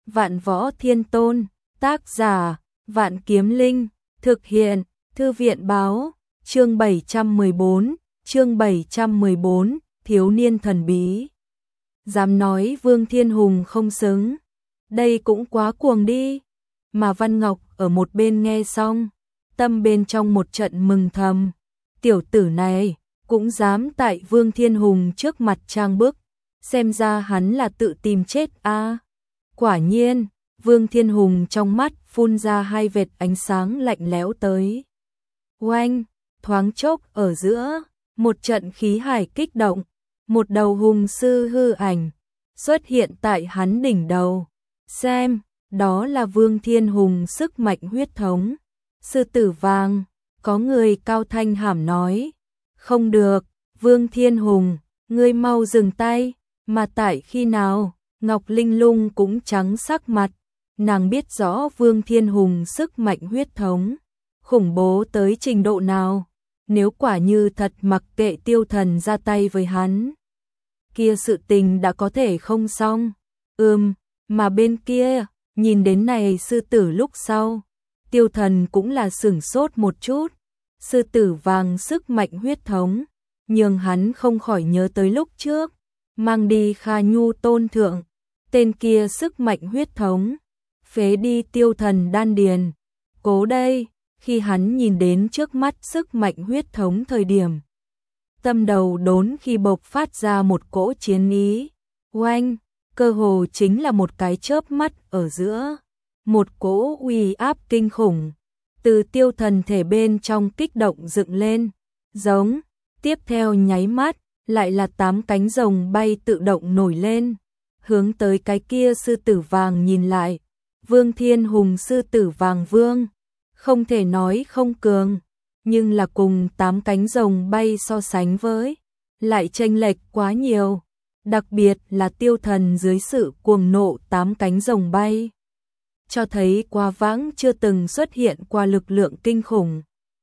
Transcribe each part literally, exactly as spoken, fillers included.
Vạn Võ Thiên Tôn, tác giả, Vạn Kiếm Linh, thực hiện, Thư viện báo, chương bảy trăm mười bốn, chương bảy trăm mười bốn, thiếu niên thần bí. Dám nói Vương Thiên Hùng không xứng, đây cũng quá cuồng đi. Mà Văn Ngọc ở một bên nghe xong, tâm bên trong một trận mừng thầm, tiểu tử này cũng dám tại Vương Thiên Hùng trước mặt trang bức, xem ra hắn là tự tìm chết a. À. Quả nhiên, Vương Thiên Hùng trong mắt phun ra hai vệt ánh sáng lạnh lẽo tới. Oanh, thoáng chốc ở giữa, một trận khí hải kích động, một đầu hùng sư hư ảnh xuất hiện tại hắn đỉnh đầu. Xem, đó là Vương Thiên Hùng sức mạnh huyết thống. Sư tử vàng, có người cao thanh hàm nói. Không được, Vương Thiên Hùng, ngươi mau dừng tay. Mà tại khi nào, Ngọc Linh Lung cũng trắng sắc mặt. Nàng biết rõ Vương Thiên Hùng sức mạnh huyết thống khủng bố tới trình độ nào. Nếu quả như thật mặc kệ Tiêu Thần ra tay với hắn, kia sự tình đã có thể không xong. Ừm, mà bên kia, nhìn đến này sư tử lúc sau, Tiêu Thần cũng là sửng sốt một chút. Sư tử vàng sức mạnh huyết thống, nhưng hắn không khỏi nhớ tới lúc trước, mang đi Kha Nhu tôn thượng, tên kia sức mạnh huyết thống, phế đi Tiêu Thần đan điền. Cố đây, khi hắn nhìn đến trước mắt sức mạnh huyết thống thời điểm, tâm đầu đốn khi bộc phát ra một cỗ chiến ý. Oanh, cơ hồ chính là một cái chớp mắt ở giữa, một cỗ uy áp kinh khủng từ Tiêu Thần thể bên trong kích động dựng lên, giống, tiếp theo nháy mắt, lại là tám cánh rồng bay tự động nổi lên, hướng tới cái kia sư tử vàng nhìn lại. Vương Thiên Hùng sư tử vàng vương, không thể nói không cường, nhưng là cùng tám cánh rồng bay so sánh với, lại chênh lệch quá nhiều, đặc biệt là Tiêu Thần dưới sự cuồng nộ tám cánh rồng bay, cho thấy quá vãng chưa từng xuất hiện qua lực lượng kinh khủng.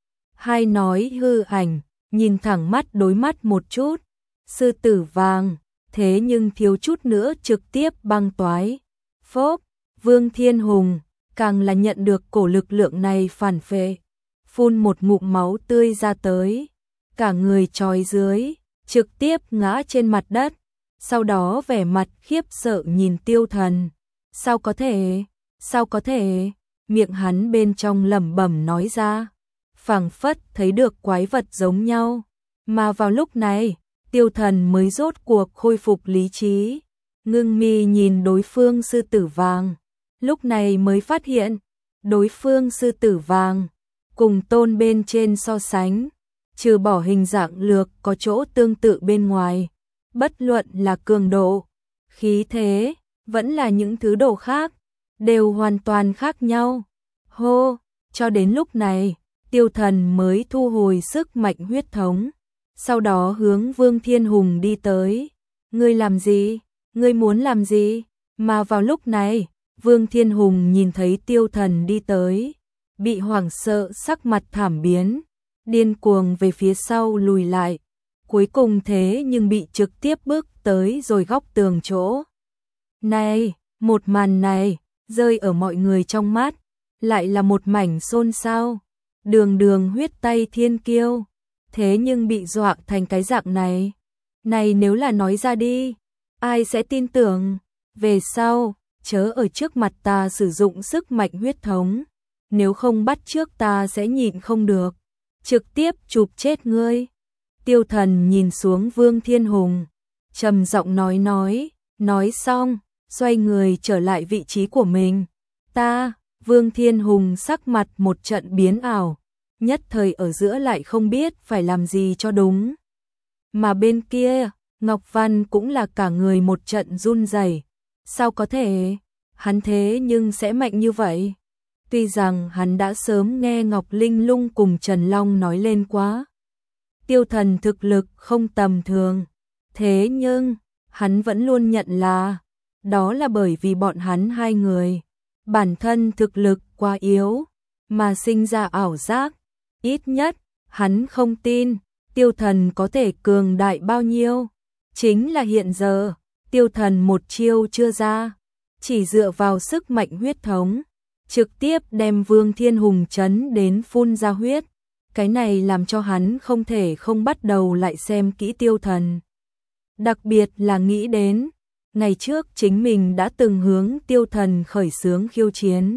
Hai nói hư ảnh, nhìn thẳng mắt đối mắt một chút, sư tử vàng, thế nhưng thiếu chút nữa trực tiếp băng toái. Phốp, Vương Thiên Hùng, càng là nhận được cổ lực lượng này phản phệ, phun một ngụm máu tươi ra tới, cả người chói dưới, trực tiếp ngã trên mặt đất, sau đó vẻ mặt khiếp sợ nhìn Tiêu Thần. Sao có thể, sao có thể, miệng hắn bên trong lẩm bẩm nói ra, phảng phất thấy được quái vật giống nhau. Mà vào lúc này, Tiêu Thần mới rốt cuộc khôi phục lý trí, ngưng mi nhìn đối phương sư tử vàng, lúc này mới phát hiện, đối phương sư tử vàng, cùng tôn bên trên so sánh, trừ bỏ hình dạng lược có chỗ tương tự bên ngoài, bất luận là cường độ, khí thế, vẫn là những thứ đồ khác, đều hoàn toàn khác nhau. Hô, cho đến lúc này, Tiêu Thần mới thu hồi sức mạnh huyết thống, sau đó hướng Vương Thiên Hùng đi tới. Ngươi làm gì? Ngươi muốn làm gì? Mà vào lúc này, Vương Thiên Hùng nhìn thấy Tiêu Thần đi tới, bị hoảng sợ sắc mặt thảm biến, điên cuồng về phía sau lùi lại, cuối cùng thế nhưng bị trực tiếp bước tới rồi góc tường chỗ. Này, một màn này, rơi ở mọi người trong mắt, lại là một mảnh xôn xao. Đường đường huyết tay thiên kiêu, thế nhưng bị dọa thành cái dạng này. Này nếu là nói ra đi, ai sẽ tin tưởng? Về sau, chớ ở trước mặt ta sử dụng sức mạnh huyết thống, nếu không bắt trước ta sẽ nhịn không được, trực tiếp chụp chết ngươi. Tiêu Thần nhìn xuống Vương Thiên Hùng, trầm giọng nói nói, nói xong, xoay người trở lại vị trí của mình. Ta, Vương Thiên Hùng sắc mặt một trận biến ảo, nhất thời ở giữa lại không biết phải làm gì cho đúng. Mà bên kia, Ngọc Văn cũng là cả người một trận run rẩy. Sao có thể? Hắn thế nhưng sẽ mạnh như vậy? Tuy rằng hắn đã sớm nghe Ngọc Linh Lung cùng Trần Long nói lên quá, Tiêu Thần thực lực không tầm thường, thế nhưng hắn vẫn luôn nhận là, đó là bởi vì bọn hắn hai người bản thân thực lực quá yếu, mà sinh ra ảo giác. Ít nhất, hắn không tin Tiêu Thần có thể cường đại bao nhiêu. Chính là hiện giờ, Tiêu Thần một chiêu chưa ra, chỉ dựa vào sức mạnh huyết thống, trực tiếp đem Vương Thiên Hùng chấn đến phun ra huyết. Cái này làm cho hắn không thể không bắt đầu lại xem kỹ Tiêu Thần. Đặc biệt là nghĩ đến, ngày trước chính mình đã từng hướng Tiêu Thần khởi xướng khiêu chiến.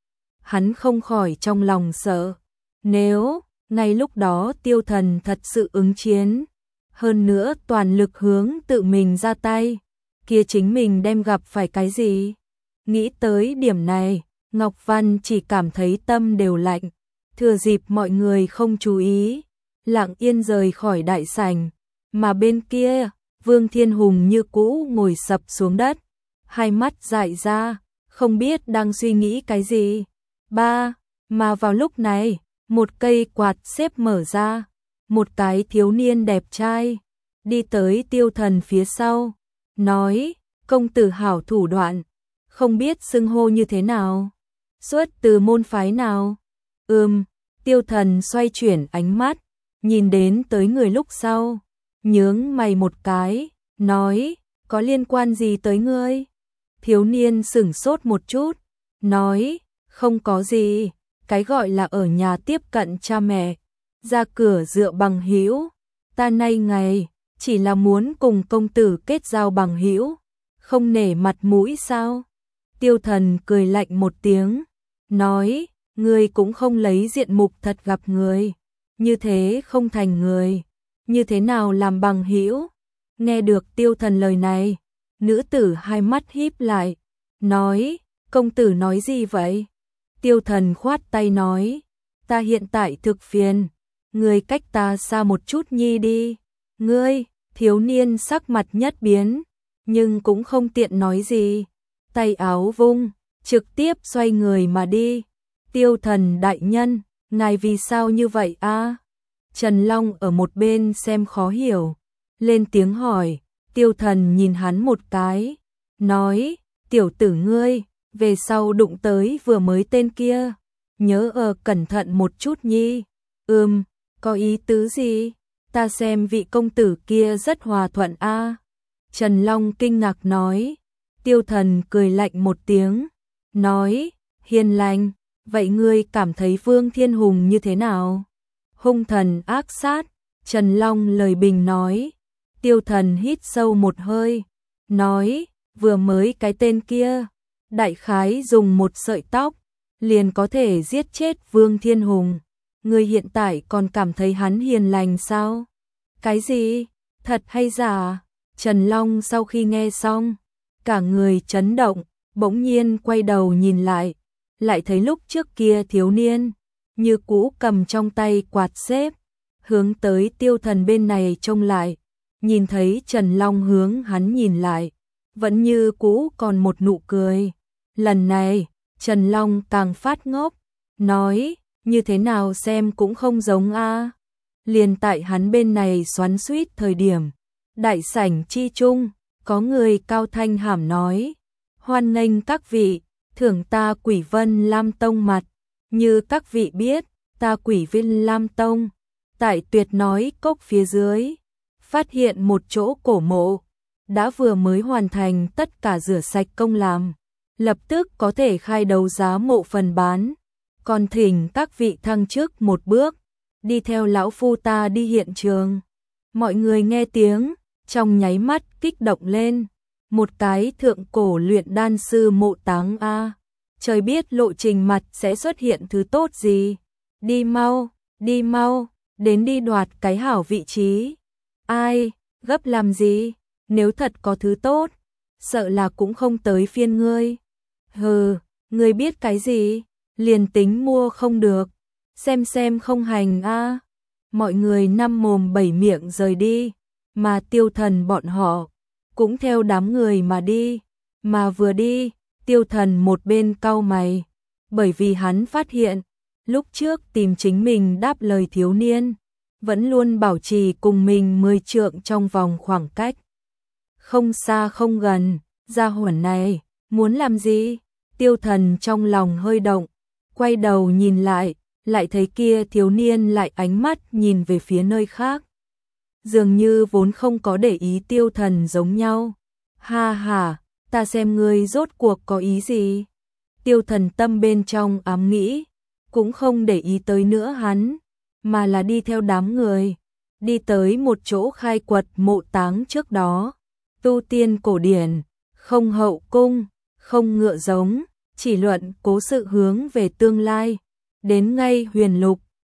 Hắn không khỏi trong lòng sợ, nếu ngay lúc đó Tiêu Thần thật sự ứng chiến, hơn nữa toàn lực hướng tự mình ra tay, kia chính mình đem gặp phải cái gì? Nghĩ tới điểm này, Ngọc Văn chỉ cảm thấy tâm đều lạnh, thừa dịp mọi người không chú ý, lặng yên rời khỏi đại sảnh, mà bên kia, Vương Thiên Hùng như cũ ngồi sập xuống đất, hai mắt dại ra, không biết đang suy nghĩ cái gì. Ba, mà vào lúc này, một cây quạt xếp mở ra, một cái thiếu niên đẹp trai, đi tới Tiêu Thần phía sau, nói, công tử hảo thủ đoạn, không biết xưng hô như thế nào, xuất từ môn phái nào. Ừm, Tiêu Thần xoay chuyển ánh mắt, nhìn đến tới người lúc sau, nhướng mày một cái, nói, có liên quan gì tới ngươi? Thiếu niên sửng sốt một chút, nói, không có gì, cái gọi là ở nhà tiếp cận cha mẹ, ra cửa dựa bằng hữu, ta nay ngày chỉ là muốn cùng công tử kết giao bằng hữu, không nể mặt mũi sao? Tiêu Thần cười lạnh một tiếng, nói, ngươi cũng không lấy diện mục thật gặp người, như thế không thành người, như thế nào làm bằng hữu? Nghe được Tiêu Thần lời này, nữ tử hai mắt híp lại, nói, công tử nói gì vậy? Tiêu Thần khoát tay nói, ta hiện tại thực phiền, ngươi cách ta xa một chút nhi đi. Ngươi, thiếu niên sắc mặt nhất biến, nhưng cũng không tiện nói gì, tay áo vung, trực tiếp xoay người mà đi. Tiêu Thần đại nhân, ngài vì sao như vậy a? Trần Long ở một bên xem khó hiểu, lên tiếng hỏi. Tiêu Thần nhìn hắn một cái, nói, tiểu tử ngươi, về sau đụng tới vừa mới tên kia, nhớ ở cẩn thận một chút nhi. Ừm, có ý tứ gì? Ta xem vị công tử kia rất hòa thuận a. Trần Long kinh ngạc nói. Tiêu Thần cười lạnh một tiếng, nói, hiền lành, vậy ngươi cảm thấy Vương Thiên Hùng như thế nào? Hung thần ác sát, Trần Long lời bình nói. Tiêu Thần hít sâu một hơi, nói, vừa mới cái tên kia, đại khái dùng một sợi tóc, liền có thể giết chết Vương Thiên Hùng. Ngươi hiện tại còn cảm thấy hắn hiền lành sao? Cái gì? Thật hay giả? Trần Long sau khi nghe xong, cả người chấn động, bỗng nhiên quay đầu nhìn lại, lại thấy lúc trước kia thiếu niên, như cũ cầm trong tay quạt xếp, hướng tới Tiêu Thần bên này trông lại, nhìn thấy Trần Long hướng hắn nhìn lại, vẫn như cũ còn một nụ cười. Lần này, Trần Long càng phát ngốc, nói, như thế nào xem cũng không giống a. Liền tại hắn bên này xoắn xuýt thời điểm, đại sảnh chi chung, có người cao thanh hàm nói, hoan nghênh các vị, thưởng ta Quỷ Vân Lam Tông mặt, như các vị biết, ta Quỷ Vân Lam Tông, tại Tuyệt Nói Cốc phía dưới, phát hiện một chỗ cổ mộ, đã vừa mới hoàn thành tất cả rửa sạch công làm, lập tức có thể khai đấu giá mộ phần bán, còn thỉnh các vị thăng chức một bước, đi theo lão phu ta đi hiện trường. Mọi người nghe tiếng, trong nháy mắt kích động lên, một cái thượng cổ luyện đan sư mộ táng a, trời biết lộ trình mặt sẽ xuất hiện thứ tốt gì. Đi mau, đi mau, đến đi đoạt cái hảo vị trí. Ai, gấp làm gì, nếu thật có thứ tốt, sợ là cũng không tới phiên ngươi. Hừ, ngươi biết cái gì, liền tính mua không được, xem xem không hành a. Mọi người năm mồm bảy miệng rời đi, mà Tiêu Thần bọn họ cũng theo đám người mà đi, mà vừa đi, Tiêu Thần một bên cau mày, bởi vì hắn phát hiện, lúc trước tìm chính mình đáp lời thiếu niên, vẫn luôn bảo trì cùng mình mười trượng trong vòng khoảng cách. Không xa không gần, gia hỏa này, muốn làm gì? Tiêu Thần trong lòng hơi động, quay đầu nhìn lại, lại thấy kia thiếu niên lại ánh mắt nhìn về phía nơi khác. Dường như vốn không có để ý Tiêu Thần giống nhau. Ha ha, ta xem ngươi rốt cuộc có ý gì. Tiêu Thần Tâm bên trong ám nghĩ, cũng không để ý tới nữa hắn, mà là đi theo đám người, đi tới một chỗ khai quật mộ táng trước đó. Tu tiên cổ điển, không hậu cung, không ngựa giống, chỉ luận cố sự hướng về tương lai. Đến ngay huyền lục,